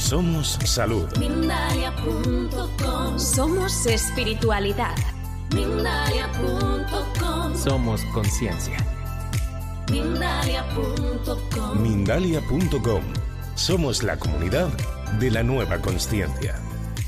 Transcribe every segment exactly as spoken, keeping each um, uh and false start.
Somos salud. Mindalia punto com. Somos espiritualidad. Mindalia punto com. Somos conciencia. Mindalia punto com. Mindalia punto com. Somos la comunidad de la nueva consciencia.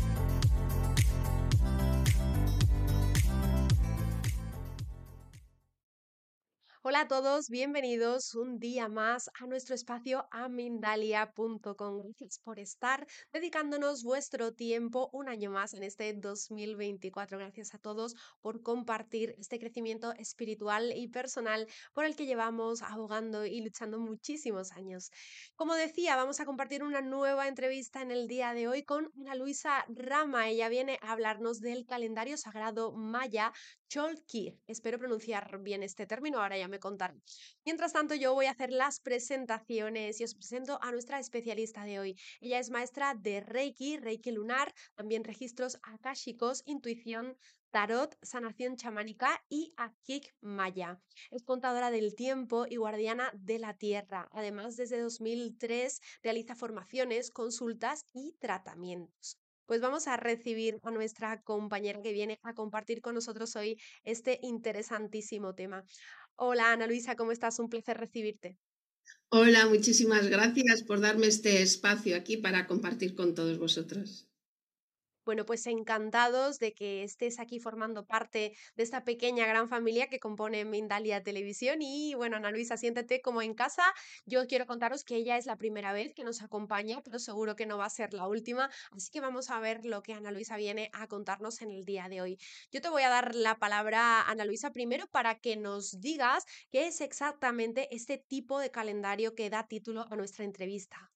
Hola a todos, bienvenidos un día más a nuestro espacio a Mindalia punto com. Gracias por estar dedicándonos vuestro tiempo un año más en este dos mil veinticuatro. Gracias a todos por compartir este crecimiento espiritual y personal por el que llevamos abogando y luchando muchísimos años. Como decía, vamos a compartir una nueva entrevista en el día de hoy con Ana Luisa Rama. Ella viene a hablarnos del calendario sagrado maya Cholquir. Espero pronunciar bien este término, ahora ya me contarán. Mientras tanto, yo voy a hacer las presentaciones y os presento a nuestra especialista de hoy. Ella es maestra de Reiki, Reiki lunar, también registros akáshicos, intuición, tarot, sanación chamánica y Akik maya. Es contadora del tiempo y guardiana de la tierra. Además, desde dos mil tres realiza formaciones, consultas y tratamientos. Pues vamos a recibir a nuestra compañera que viene a compartir con nosotros hoy este interesantísimo tema. Hola Ana Luisa, ¿cómo estás? Un placer recibirte. Hola, muchísimas gracias por darme este espacio aquí para compartir con todos vosotros. Bueno, pues encantados de que estés aquí formando parte de esta pequeña gran familia que compone Mindalia Televisión. Y bueno, Ana Luisa, siéntate como en casa. Yo quiero contaros que ella es la primera vez que nos acompaña, pero seguro que no va a ser la última. Así que vamos a ver lo que Ana Luisa viene a contarnos en el día de hoy. Yo te voy a dar la palabra, Ana Luisa, primero para que nos digas qué es exactamente este tipo de calendario que da título a nuestra entrevista.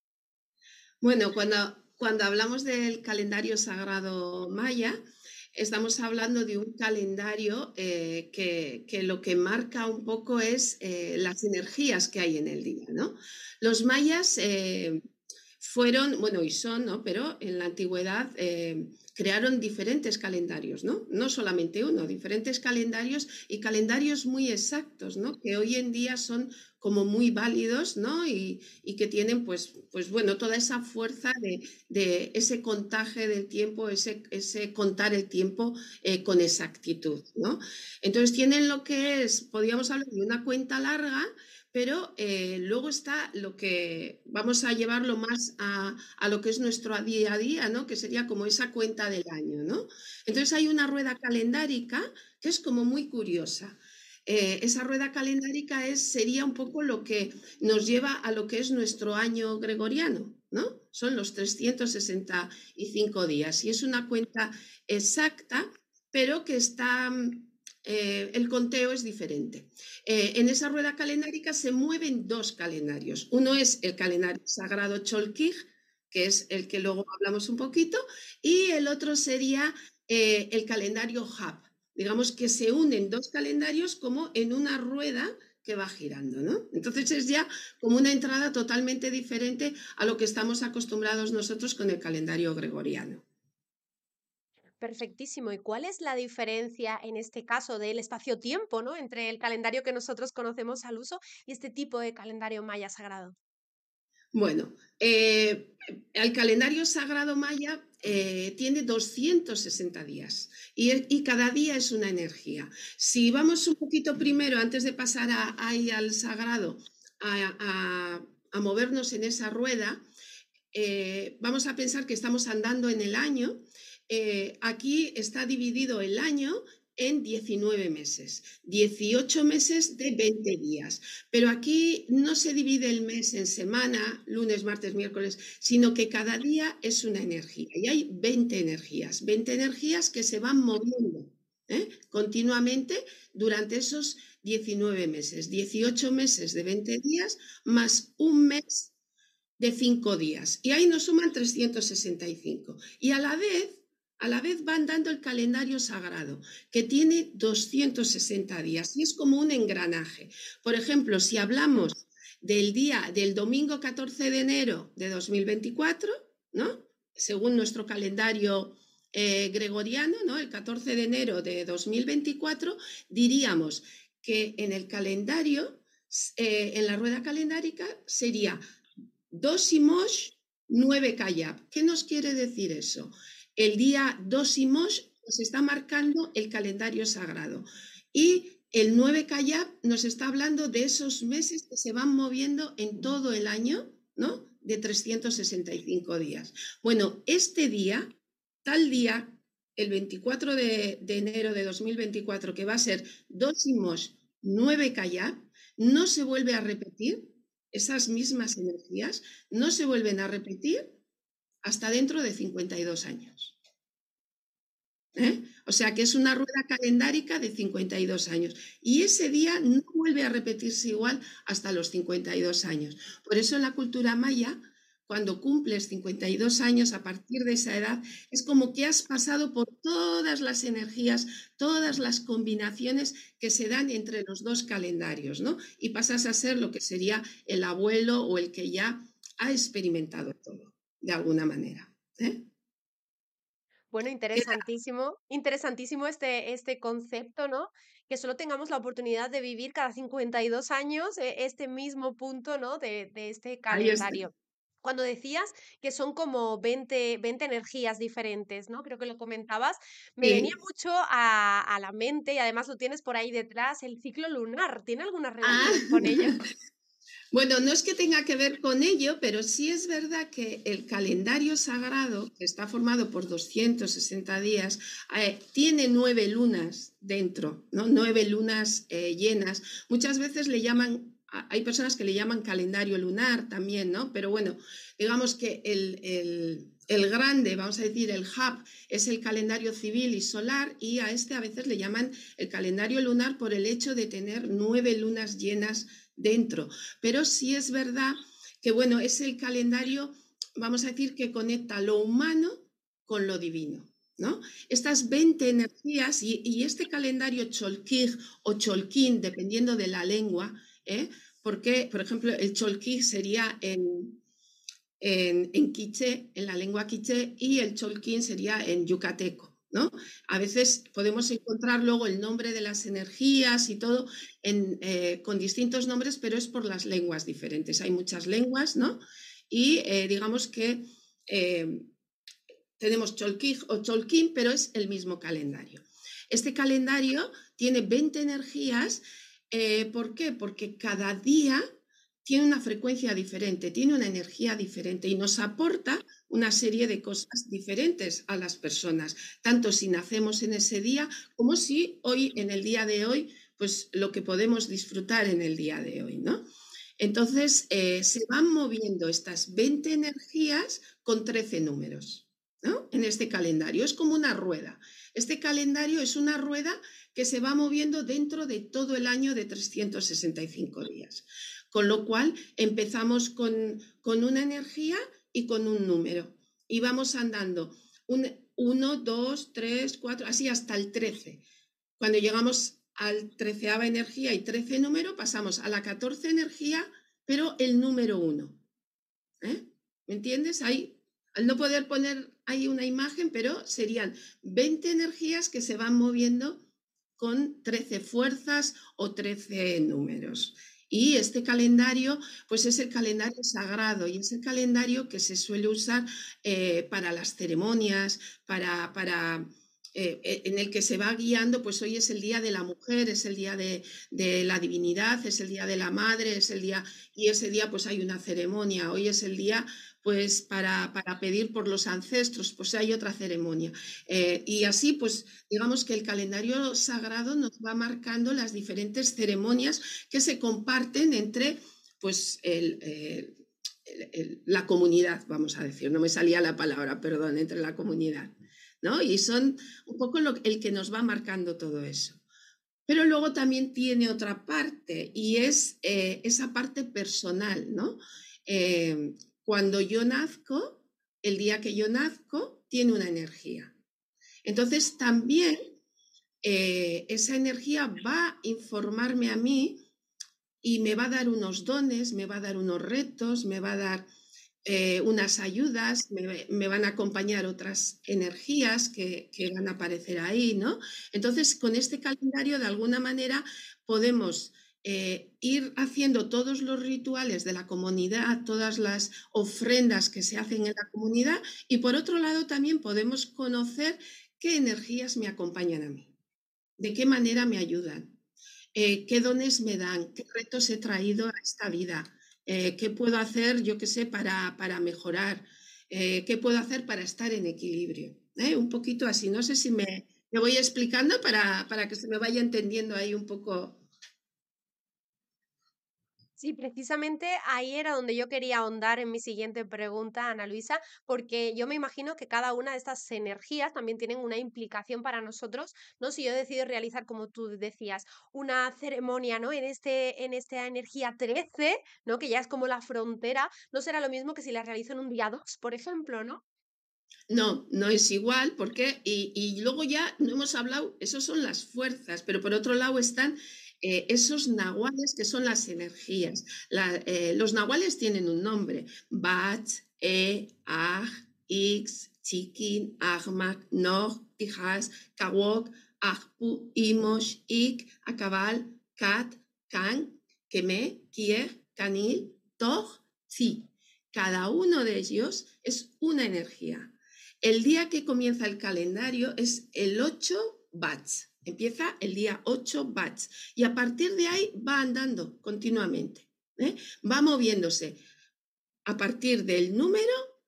Bueno, cuando... Cuando hablamos del calendario sagrado maya, estamos hablando de un calendario eh, que, que lo que marca un poco es eh, las energías que hay en el día, ¿no? Los mayas eh, fueron, bueno, y son, ¿no? Pero en la antigüedad eh, crearon diferentes calendarios, ¿no? No solamente uno, diferentes calendarios y calendarios muy exactos, ¿no? Que hoy en día son como muy válidos, ¿no? Y, y que tienen, pues, pues, bueno, toda esa fuerza de, de ese contaje del tiempo, ese, ese contar el tiempo eh, con exactitud, ¿no? Entonces tienen lo que es, podríamos hablar de una cuenta larga, pero eh, luego está lo que vamos a llevarlo más a, a lo que es nuestro día a día, ¿no? Que sería como esa cuenta del año, ¿no? Entonces hay una rueda calendárica que es como muy curiosa. Eh, esa rueda calendárica es, sería un poco lo que nos lleva a lo que es nuestro año gregoriano, ¿no? Son los trescientos sesenta y cinco días y es una cuenta exacta, pero que está, eh, el conteo es diferente. Eh, en esa rueda calendárica se mueven dos calendarios. Uno es el calendario sagrado Cholquir, que es el que luego hablamos un poquito, y el otro sería eh, el calendario Hab. Digamos que se unen dos calendarios como en una rueda que va girando, ¿no? Entonces es ya como una entrada totalmente diferente a lo que estamos acostumbrados nosotros con el calendario gregoriano. Perfectísimo. ¿Y cuál es la diferencia en este caso del espacio-tiempo, ¿no? Entre el calendario que nosotros conocemos al uso y este tipo de calendario maya sagrado? Bueno, eh, el calendario sagrado maya eh, tiene doscientos sesenta días y, y cada día es una energía. Si vamos un poquito primero, antes de pasar a, ahí al sagrado, a, a, a movernos en esa rueda, eh, vamos a pensar que estamos andando en el año. Eh, aquí está dividido el año en diecinueve meses, dieciocho meses de veinte días. Pero aquí no se divide el mes en semana, lunes, martes, miércoles, sino que cada día es una energía. Y hay veinte energías, veinte energías que se van moviendo ¿eh? continuamente durante esos diecinueve meses. dieciocho meses de veinte días más un mes de cinco días. Y ahí nos suman trescientos sesenta y cinco. Y a la vez... A la vez van dando el calendario sagrado, que tiene doscientos sesenta días y es como un engranaje. Por ejemplo, si hablamos del día del domingo catorce de enero de dos mil veinticuatro, ¿no? Según nuestro calendario eh, gregoriano, ¿no? El catorce de enero de dos mil veinticuatro, diríamos que en el calendario, eh, en la rueda calendárica, sería dos Imosh nueve Kayab. ¿Qué nos quiere decir eso? El día dos Imosh nos está marcando el calendario sagrado y el nueve Kayab nos está hablando de esos meses que se van moviendo en todo el año, ¿no? De trescientos sesenta y cinco días. Bueno, este día, tal día, el veinticuatro de, de enero de dos mil veinticuatro, que va a ser dos Imosh, nueve Kayab, no se vuelve a repetir, esas mismas energías no se vuelven a repetir hasta dentro de cincuenta y dos años. ¿Eh? O sea que es una rueda calendárica de cincuenta y dos años y ese día no vuelve a repetirse igual hasta los cincuenta y dos años. Por eso en la cultura maya, cuando cumples cincuenta y dos años, a partir de esa edad, es como que has pasado por todas las energías, todas las combinaciones que se dan entre los dos calendarios, ¿no? Y pasas a ser lo que sería el abuelo o el que ya ha experimentado todo, de alguna manera, ¿eh? Bueno, interesantísimo, interesantísimo este, este concepto, ¿no? Que solo tengamos la oportunidad de vivir cada cincuenta y dos años eh, este mismo punto, ¿no? De, de este Ahí está. calendario. Cuando decías que son como veinte, veinte energías diferentes, ¿no? Creo que lo comentabas, me Sí. venía mucho a, a la mente y además lo tienes por ahí detrás, el ciclo lunar. ¿Tiene alguna relación Ah. con ello? Bueno, no es que tenga que ver con ello, pero sí es verdad que el calendario sagrado, que está formado por doscientos sesenta días, eh, tiene nueve lunas dentro, ¿no? Nueve lunas eh, llenas. Muchas veces le llaman, hay personas que le llaman calendario lunar también, ¿no? Pero bueno, digamos que el, el, el grande, vamos a decir, el hub, es el calendario civil y solar, y a este a veces le llaman el calendario lunar por el hecho de tener nueve lunas llenas dentro. Pero sí es verdad que, bueno, es el calendario, vamos a decir, que conecta lo humano con lo divino, ¿no? Estas veinte energías y, y este calendario Cholquij o Cholquín, dependiendo de la lengua, ¿eh? Porque, por ejemplo, el Cholquij sería en, en, en quiché, en la lengua quiché, y el Cholquín sería en yucateco, ¿no? A veces podemos encontrar luego el nombre de las energías y todo en, eh, con distintos nombres, pero es por las lenguas diferentes. Hay muchas lenguas, ¿no? Y eh, digamos que eh, tenemos Cholquij o Cholquín, pero es el mismo calendario. Este calendario tiene veinte energías. Eh, ¿Por qué? Porque cada día tiene una frecuencia diferente, tiene una energía diferente y nos aporta una serie de cosas diferentes a las personas, tanto si nacemos en ese día como si hoy, en el día de hoy, pues lo que podemos disfrutar en el día de hoy, ¿no? Entonces, eh, se van moviendo estas veinte energías con trece números, ¿no? En este calendario. Es como una rueda. Este calendario es una rueda que se va moviendo dentro de todo el año de trescientos sesenta y cinco días. Con lo cual empezamos con, con una energía y con un número. Y vamos andando uno, dos, tres, cuatro, así hasta el trece. Cuando llegamos al treceava energía y trece número, pasamos a la catorce energía, pero el número uno. ¿Eh? ¿Me entiendes? Ahí, al no poder poner ahí una imagen, pero serían veinte energías que se van moviendo con trece fuerzas o trece números. Y este calendario, pues es el calendario sagrado y es el calendario que se suele usar eh, para las ceremonias, para, para eh, en el que se va guiando, pues hoy es el día de la mujer, es el día de, de la divinidad, es el día de la madre, es el día, y ese día pues hay una ceremonia, hoy es el día pues para, para pedir por los ancestros, pues hay otra ceremonia. Eh, y así, pues digamos que el calendario sagrado nos va marcando las diferentes ceremonias que se comparten entre pues el, el, el, el, la comunidad, vamos a decir, no me salía la palabra, perdón, entre la comunidad, ¿no? Y son un poco lo, el que nos va marcando todo eso. Pero luego también tiene otra parte y es eh, esa parte personal, ¿no? Eh, Cuando yo nazco, el día que yo nazco, tiene una energía. Entonces también eh, esa energía va a informarme a mí y me va a dar unos dones, me va a dar unos retos, me va a dar eh, unas ayudas, me, me van a acompañar otras energías que, que van a aparecer ahí, ¿no? Entonces con este calendario de alguna manera podemos eh, ir haciendo todos los rituales de la comunidad, todas las ofrendas que se hacen en la comunidad, y por otro lado también podemos conocer qué energías me acompañan a mí, de qué manera me ayudan, eh, qué dones me dan, qué retos he traído a esta vida, eh, qué puedo hacer, yo qué sé, para, para mejorar, eh, qué puedo hacer para estar en equilibrio. ¿eh? Un poquito así, no sé si me, me voy explicando para, para que se me vaya entendiendo ahí un poco. Sí, precisamente ahí era donde yo quería ahondar en mi siguiente pregunta, Ana Luisa, porque yo me imagino que cada una de estas energías también tienen una implicación para nosotros, ¿no? Si yo decido realizar, como tú decías, una ceremonia, ¿no? En este, en esta energía trece, ¿no? Que ya es como la frontera, no será lo mismo que si la realizo en un día dos, por ejemplo, ¿no? No, no es igual, porque, y, y luego ya no hemos hablado, esos son las fuerzas, pero por otro lado están eh, esos nahuales que son las energías. La- eh, los nahuales tienen un nombre: Bat, E, Aj, Ix, Chikin, Agmak, Nog, Tijas, Kawok, Ajpu, Imosh, Ik, Akabal, Kat, Kan, Keme, Kier, Kanil, Toj, Tzi. Cada uno de ellos es una energía. El día que comienza el calendario es el ocho Bats. Empieza el día ocho Bats. Y a partir de ahí va andando continuamente. ¿eh? Va moviéndose a partir del número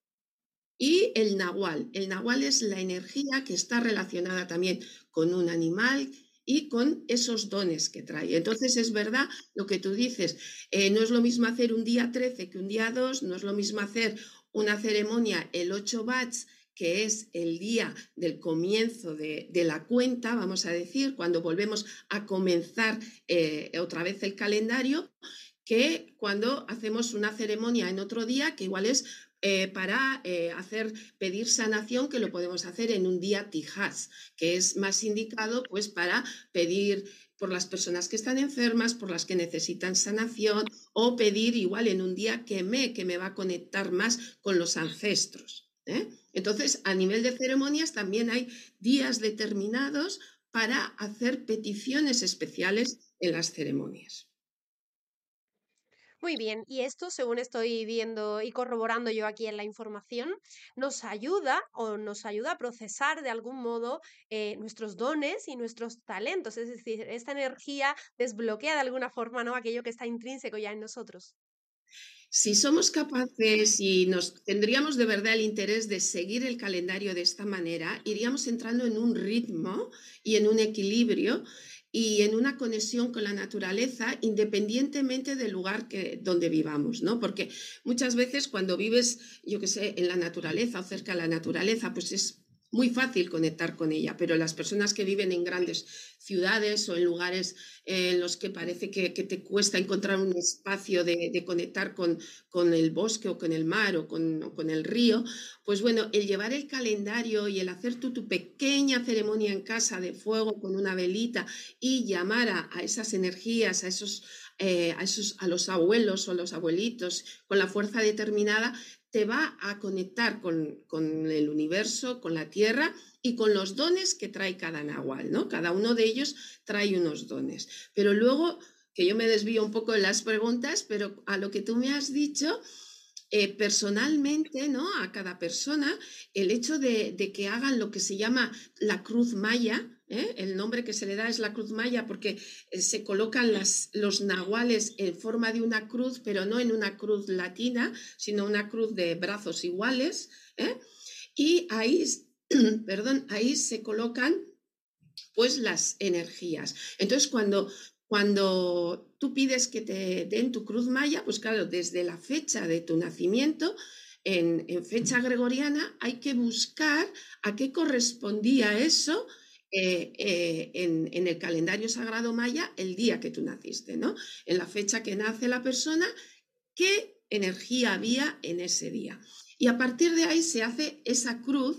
y el nahual. El nahual es la energía que está relacionada también con un animal y con esos dones que trae. Entonces es verdad lo que tú dices, eh, no es lo mismo hacer un día trece que un día dos, no es lo mismo hacer una ceremonia el ocho Bats, que es el día del comienzo de, de la cuenta, vamos a decir, cuando volvemos a comenzar eh, otra vez el calendario, que cuando hacemos una ceremonia en otro día, que igual es eh, para eh, hacer, pedir sanación, que lo podemos hacer en un día tijas, que es más indicado pues para pedir por las personas que están enfermas, por las que necesitan sanación, o pedir igual en un día que me, que me va a conectar más con los ancestros. ¿eh? Entonces, a nivel de ceremonias también hay días determinados para hacer peticiones especiales en las ceremonias. Muy bien, y esto, según estoy viendo y corroborando yo aquí en la información, nos ayuda o nos ayuda a procesar de algún modo eh, nuestros dones y nuestros talentos. Es decir, esta energía desbloquea de alguna forma, ¿no? Aquello que está intrínseco ya en nosotros. Si somos capaces y nos tendríamos de verdad el interés de seguir el calendario de esta manera, iríamos entrando en un ritmo y en un equilibrio y en una conexión con la naturaleza, independientemente del lugar que, donde vivamos, ¿no? Porque muchas veces cuando vives, yo qué sé, en la naturaleza o cerca de la naturaleza, pues es muy fácil conectar con ella, pero las personas que viven en grandes ciudades o en lugares en los que parece que, que te cuesta encontrar un espacio de, de conectar con, con el bosque o con el mar o con, o con el río, pues bueno, el llevar el calendario y el hacer tú tu pequeña ceremonia en casa de fuego con una velita y llamar a, a esas energías, a esos, eh, a esos, a los abuelos o a los abuelitos con la fuerza determinada, te va a conectar con, con el universo, con la tierra y con los dones que trae cada nahual, ¿no? Cada uno de ellos trae unos dones. Pero luego, que yo me desvío un poco de las preguntas, pero a lo que tú me has dicho, eh, personalmente, ¿no? A cada persona, el hecho de, de que hagan lo que se llama la cruz maya, ¿eh? El nombre que se le da es la cruz maya porque eh, se colocan las, los nahuales en forma de una cruz, pero no en una cruz latina, sino una cruz de brazos iguales, ¿eh? Y ahí, perdón, ahí se colocan pues las energías. Entonces, cuando, cuando tú pides que te den tu cruz maya, pues claro, desde la fecha de tu nacimiento, en, en fecha gregoriana, hay que buscar a qué correspondía eso eh, eh, en, en el calendario sagrado maya el día que tú naciste, ¿no? En la fecha que nace la persona, qué energía había en ese día. Y a partir de ahí se hace esa cruz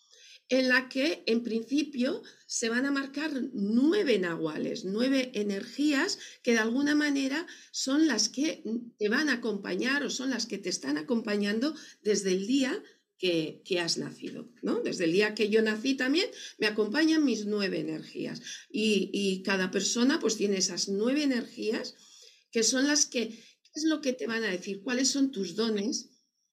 en la que en principio se van a marcar nueve nahuales, nueve energías que de alguna manera son las que te van a acompañar o son las que te están acompañando desde el día que, que has nacido, ¿no? Desde el día que yo nací también me acompañan mis nueve energías y, y cada persona pues tiene esas nueve energías que son las que, ¿qué es lo que te van a decir? ¿Cuáles son tus dones?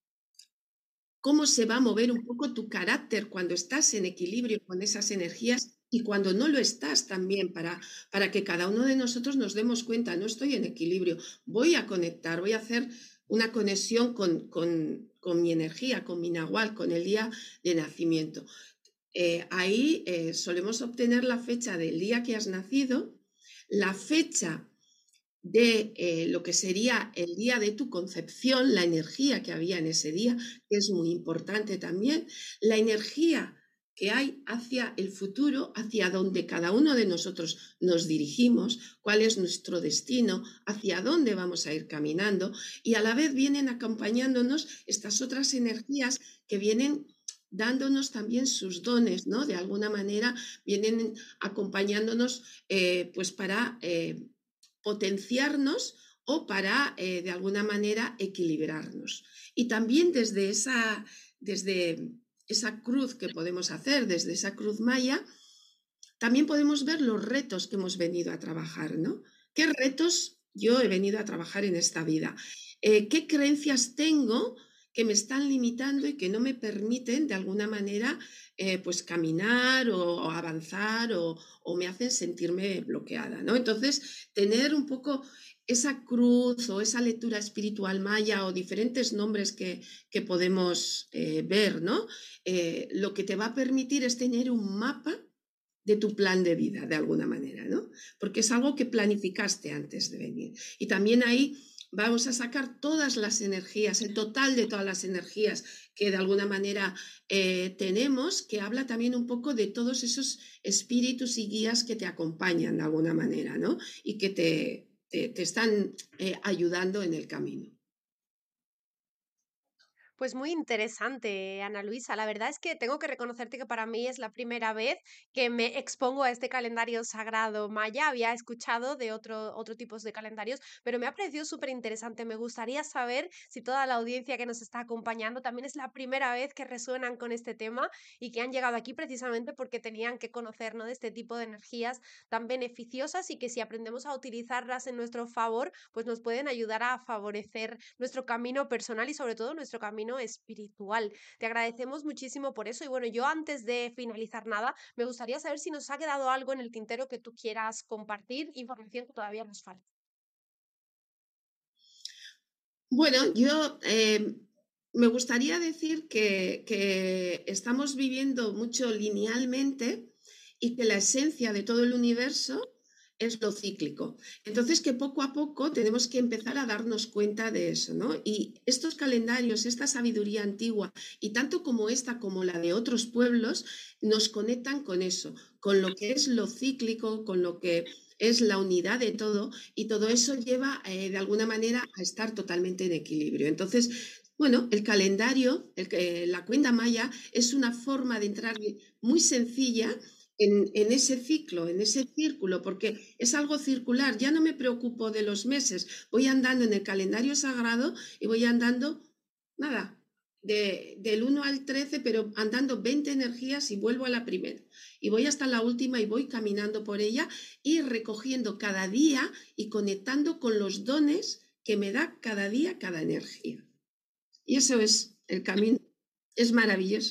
¿Cómo se va a mover un poco tu carácter cuando estás en equilibrio con esas energías y cuando no lo estás también, para, para que cada uno de nosotros nos demos cuenta, no estoy en equilibrio, voy a conectar, voy a hacer una conexión con, con, con mi energía, con mi nahual, con el día de nacimiento? Eh, ahí eh, solemos obtener la fecha del día que has nacido, la fecha de eh, lo que sería el día de tu concepción, la energía que había en ese día, que es muy importante también, la energía que hay hacia el futuro, hacia donde cada uno de nosotros nos dirigimos, cuál es nuestro destino, hacia dónde vamos a ir caminando, y a la vez vienen acompañándonos estas otras energías que vienen dándonos también sus dones, ¿no? De alguna manera vienen acompañándonos eh, pues para eh, potenciarnos o para eh, de alguna manera equilibrarnos. Y también desde esa, desde esa cruz que podemos hacer, desde esa cruz maya, también podemos ver los retos que hemos venido a trabajar, ¿no? ¿Qué retos yo he venido a trabajar en esta vida? Eh, ¿Qué creencias tengo que me están limitando y que no me permiten de alguna manera eh, pues caminar o, o avanzar o, o me hacen sentirme bloqueada, ¿no? Entonces, tener un poco esa cruz o esa lectura espiritual maya o diferentes nombres que, que podemos eh, ver, ¿no? Eh, lo que te va a permitir es tener un mapa de tu plan de vida, de alguna manera, ¿no? Porque es algo que planificaste antes de venir. Y también ahí vamos a sacar todas las energías, el total de todas las energías que de alguna manera eh, tenemos, que habla también un poco de todos esos espíritus y guías que te acompañan de alguna manera, ¿no? Y que te, te, te están eh, ayudando en el camino. Pues muy interesante, Ana Luisa. La verdad es que tengo que reconocerte que para mí es la primera vez que me expongo a este calendario sagrado maya. Había escuchado de otro, otro tipos de calendarios, pero me ha parecido súper interesante. Me gustaría saber si toda la audiencia que nos está acompañando también es la primera vez que resuenan con este tema y que han llegado aquí precisamente porque tenían que conocer, ¿no?, de este tipo de energías tan beneficiosas y que si aprendemos a utilizarlas en nuestro favor, pues nos pueden ayudar a favorecer nuestro camino personal y sobre todo nuestro camino espiritual. Te agradecemos muchísimo por eso y bueno, yo antes de finalizar nada, me gustaría saber si nos ha quedado algo en el tintero que tú quieras compartir, información que todavía nos falta. Bueno, yo eh, me gustaría decir que, que estamos viviendo mucho linealmente y que la esencia de todo el universo es lo cíclico. Entonces, que poco a poco tenemos que empezar a darnos cuenta de eso, ¿no? Y estos calendarios, esta sabiduría antigua, y tanto como esta como la de otros pueblos, nos conectan con eso, con lo que es lo cíclico, con lo que es la unidad de todo, y todo eso lleva eh, de alguna manera a estar totalmente en equilibrio. Entonces, bueno, el calendario, el, eh, la cuenta maya, es una forma de entrar muy sencilla en, en ese ciclo, en ese círculo, porque es algo circular. Ya no me preocupo de los meses, voy andando en el calendario sagrado y voy andando, nada, de, del uno al trece, pero andando veinte energías y vuelvo a la primera. Y voy hasta la última y voy caminando por ella y recogiendo cada día y conectando con los dones que me da cada día cada energía. Y eso es el camino. Es maravilloso.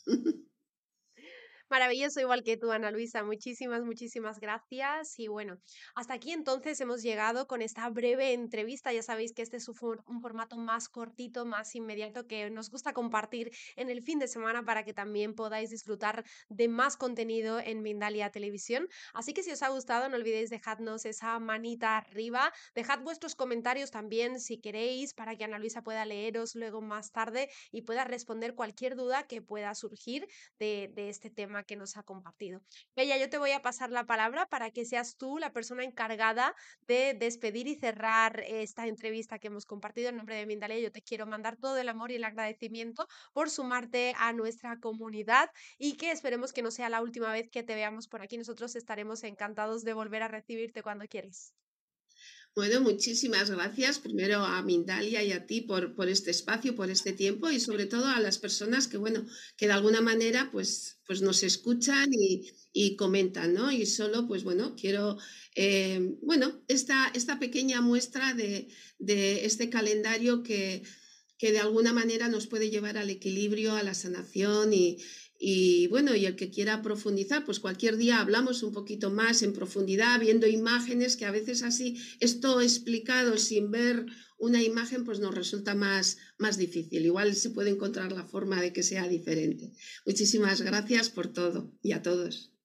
Maravilloso, igual que tú, Ana Luisa. Muchísimas, muchísimas gracias. Y bueno, hasta aquí entonces hemos llegado con esta breve entrevista. Ya sabéis que este es un, for- un formato más cortito, más inmediato, que nos gusta compartir en el fin de semana para que también podáis disfrutar de más contenido en Mindalia Televisión. Así que si os ha gustado, no olvidéis dejadnos esa manita arriba. Dejad vuestros comentarios también si queréis para que Ana Luisa pueda leeros luego más tarde y pueda responder cualquier duda que pueda surgir de, de este tema que nos ha compartido. Bella, yo te voy a pasar la palabra para que seas tú la persona encargada de despedir y cerrar esta entrevista que hemos compartido en nombre de Mindalia. Yo te quiero mandar todo el amor y el agradecimiento por sumarte a nuestra comunidad y que esperemos que no sea la última vez que te veamos por aquí. Nosotros estaremos encantados de volver a recibirte cuando quieras. Bueno, muchísimas gracias primero a Mindalia y a ti por, por este espacio, por este tiempo y sobre todo a las personas que, bueno, que de alguna manera pues, pues nos escuchan y, y comentan, ¿no? Y solo, pues bueno, quiero, eh, bueno, esta, esta pequeña muestra de, de este calendario que, que de alguna manera nos puede llevar al equilibrio, a la sanación y, y bueno, y el que quiera profundizar, pues cualquier día hablamos un poquito más en profundidad, viendo imágenes, que a veces así, esto explicado sin ver una imagen, pues nos resulta más, más difícil. Igual se puede encontrar la forma de que sea diferente. Muchísimas gracias por todo y a todos.